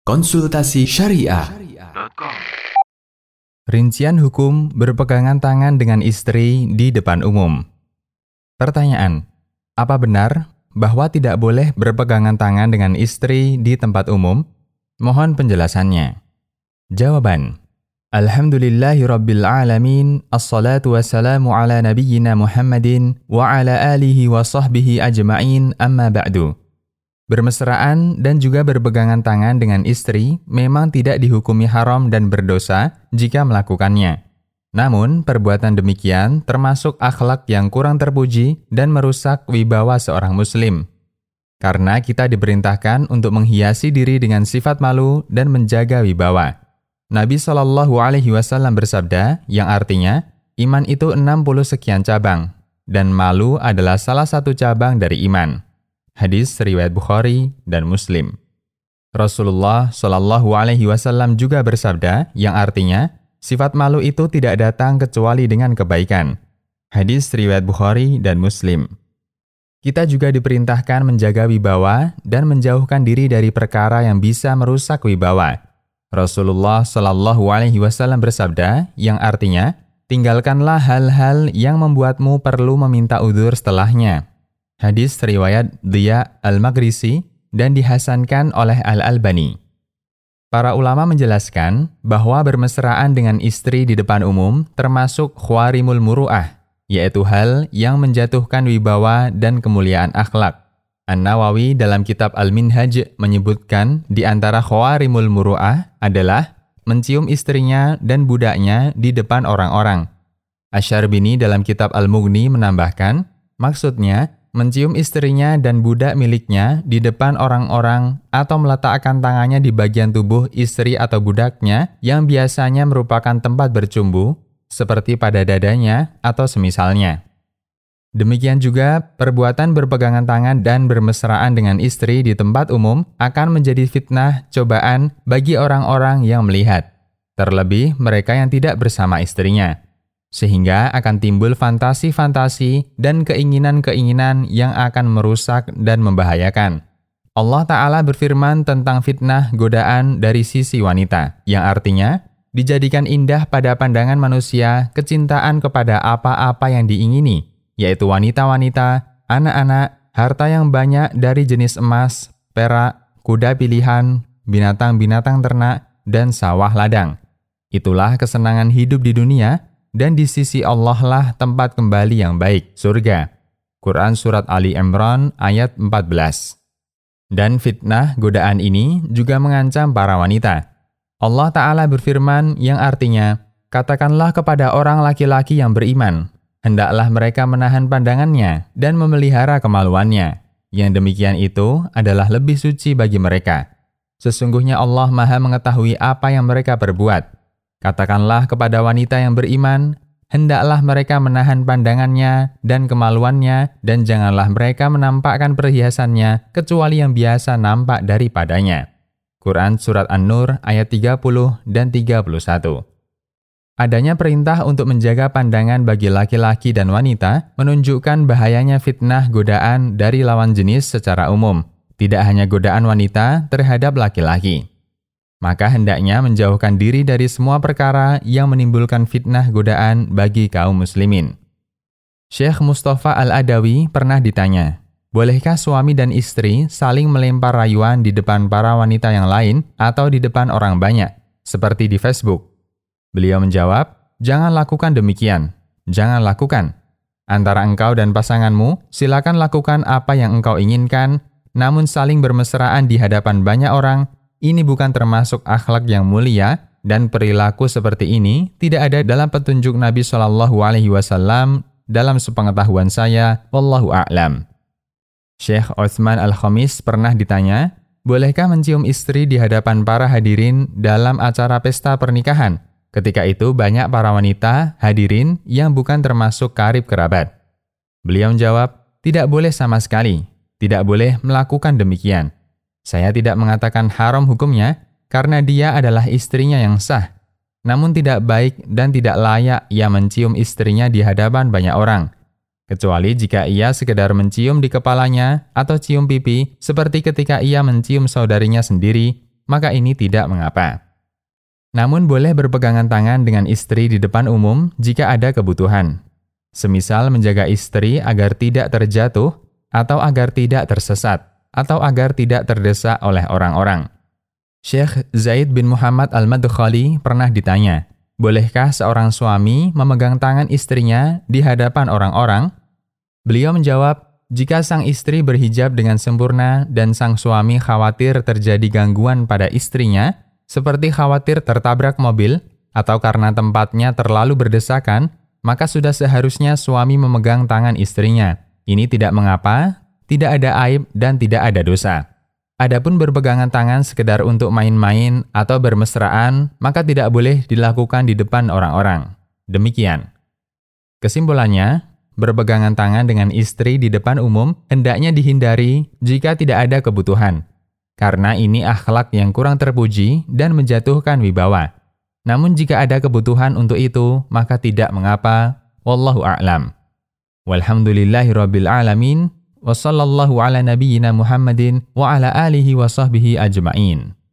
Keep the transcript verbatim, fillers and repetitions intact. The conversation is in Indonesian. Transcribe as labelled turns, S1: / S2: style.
S1: Konsultasi Syariah.
S2: Rincian hukum berpegangan tangan dengan istri di depan umum. Pertanyaan, apa benar bahwa tidak boleh berpegangan tangan dengan istri di tempat umum? Mohon penjelasannya. Jawaban, Alhamdulillahirabbil alamin, assalatu wassalamu ala nabiyyina Muhammadin wa ala alihi wa sahbihi ajma'in, amma ba'du. Bermesraan dan juga berpegangan tangan dengan istri memang tidak dihukumi haram dan berdosa jika melakukannya. Namun, perbuatan demikian termasuk akhlak yang kurang terpuji dan merusak wibawa seorang muslim. Karena kita diperintahkan untuk menghiasi diri dengan sifat malu dan menjaga wibawa. Nabi shallallahu alaihi wasallam bersabda, yang artinya, iman itu enam puluh sekian cabang, dan malu adalah salah satu cabang dari iman. Hadis riwayat Bukhari dan Muslim. Rasulullah shallallahu alaihi wasallam juga bersabda, yang artinya, sifat malu itu tidak datang kecuali dengan kebaikan. Hadis riwayat Bukhari dan Muslim. Kita juga diperintahkan menjaga wibawa dan menjauhkan diri dari perkara yang bisa merusak wibawa. Rasulullah shallallahu alaihi wasallam bersabda, yang artinya, tinggalkanlah hal-hal yang membuatmu perlu meminta udzur setelahnya. Hadis riwayat Diya Al-Maghrisi dan dihasankan oleh Al-Albani. Para ulama menjelaskan bahwa bermesraan dengan istri di depan umum termasuk khwarimul muru'ah, yaitu hal yang menjatuhkan wibawa dan kemuliaan akhlak. An-Nawawi dalam kitab Al-Minhaj menyebutkan di antara khwarimul muru'ah adalah mencium istrinya dan budaknya di depan orang-orang. Asy-Syarbini dalam kitab Al-Mughni menambahkan, maksudnya mencium istrinya dan budak miliknya di depan orang-orang atau meletakkan tangannya di bagian tubuh istri atau budaknya yang biasanya merupakan tempat bercumbu, seperti pada dadanya atau semisalnya. Demikian juga, perbuatan berpegangan tangan dan bermesraan dengan istri di tempat umum akan menjadi fitnah cobaan bagi orang-orang yang melihat, terlebih mereka yang tidak bersama istrinya. Sehingga akan timbul fantasi-fantasi dan keinginan-keinginan yang akan merusak dan membahayakan. Allah Ta'ala berfirman tentang fitnah godaan dari sisi wanita, yang artinya, dijadikan indah pada pandangan manusia kecintaan kepada apa-apa yang diingini, yaitu wanita-wanita, anak-anak, harta yang banyak dari jenis emas, perak, kuda pilihan, binatang-binatang ternak, dan sawah ladang. Itulah kesenangan hidup di dunia, dan di sisi Allah lah tempat kembali yang baik, surga. Quran Surat Ali Imran ayat empat belas. Dan fitnah godaan ini juga mengancam para wanita. Allah Ta'ala berfirman yang artinya, katakanlah kepada orang laki-laki yang beriman, hendaklah mereka menahan pandangannya dan memelihara kemaluannya. Yang demikian itu adalah lebih suci bagi mereka. Sesungguhnya Allah Maha mengetahui apa yang mereka perbuat. Katakanlah kepada wanita yang beriman, hendaklah mereka menahan pandangannya dan kemaluannya, dan janganlah mereka menampakkan perhiasannya, kecuali yang biasa nampak daripadanya. Quran Surat An-Nur ayat tiga puluh dan tiga puluh satu. Adanya perintah untuk menjaga pandangan bagi laki-laki dan wanita menunjukkan bahayanya fitnah godaan dari lawan jenis secara umum, tidak hanya godaan wanita terhadap laki-laki. Maka hendaknya menjauhkan diri dari semua perkara yang menimbulkan fitnah godaan bagi kaum muslimin. Syekh Mustafa Al-Adawi pernah ditanya, bolehkah suami dan istri saling melempar rayuan di depan para wanita yang lain atau di depan orang banyak, seperti di Facebook? Beliau menjawab, jangan lakukan demikian, jangan lakukan. Antara engkau dan pasanganmu, silakan lakukan apa yang engkau inginkan, namun saling bermesraan di hadapan banyak orang, ini bukan termasuk akhlak yang mulia, dan perilaku seperti ini tidak ada dalam petunjuk Nabi shallallahu alaihi wasallam dalam sepengetahuan saya, wallahu a'lam. Syekh Utsman Al-Khamis pernah ditanya, bolehkah mencium istri di hadapan para hadirin dalam acara pesta pernikahan? Ketika itu banyak para wanita hadirin yang bukan termasuk karib kerabat. Beliau menjawab, tidak boleh sama sekali, tidak boleh melakukan demikian. Saya tidak mengatakan haram hukumnya, karena dia adalah istrinya yang sah. Namun tidak baik dan tidak layak ia mencium istrinya di hadapan banyak orang. Kecuali jika ia sekedar mencium di kepalanya atau cium pipi, seperti ketika ia mencium saudarinya sendiri, maka ini tidak mengapa. Namun boleh berpegangan tangan dengan istri di depan umum jika ada kebutuhan. Semisal menjaga istri agar tidak terjatuh, atau agar tidak tersesat, atau agar tidak terdesak oleh orang-orang. Syekh Zaid bin Muhammad Al-Madkhali pernah ditanya, bolehkah seorang suami memegang tangan istrinya di hadapan orang-orang? Beliau menjawab, jika sang istri berhijab dengan sempurna dan sang suami khawatir terjadi gangguan pada istrinya, seperti khawatir tertabrak mobil atau karena tempatnya terlalu berdesakan, maka sudah seharusnya suami memegang tangan istrinya. Ini tidak mengapa, tidak ada aib dan tidak ada dosa. Adapun berpegangan tangan sekedar untuk main-main atau bermesraan, maka tidak boleh dilakukan di depan orang-orang. Demikian. Kesimpulannya, berpegangan tangan dengan istri di depan umum hendaknya dihindari jika tidak ada kebutuhan, karena ini akhlak yang kurang terpuji dan menjatuhkan wibawa. Namun jika ada kebutuhan untuk itu, maka tidak mengapa. Wallahu a'lam. Walhamdulillahirabbil alamin. Wa sallallahu ala nabiyyina Muhammadin wa ala alihi wa sahbihi ajma'in.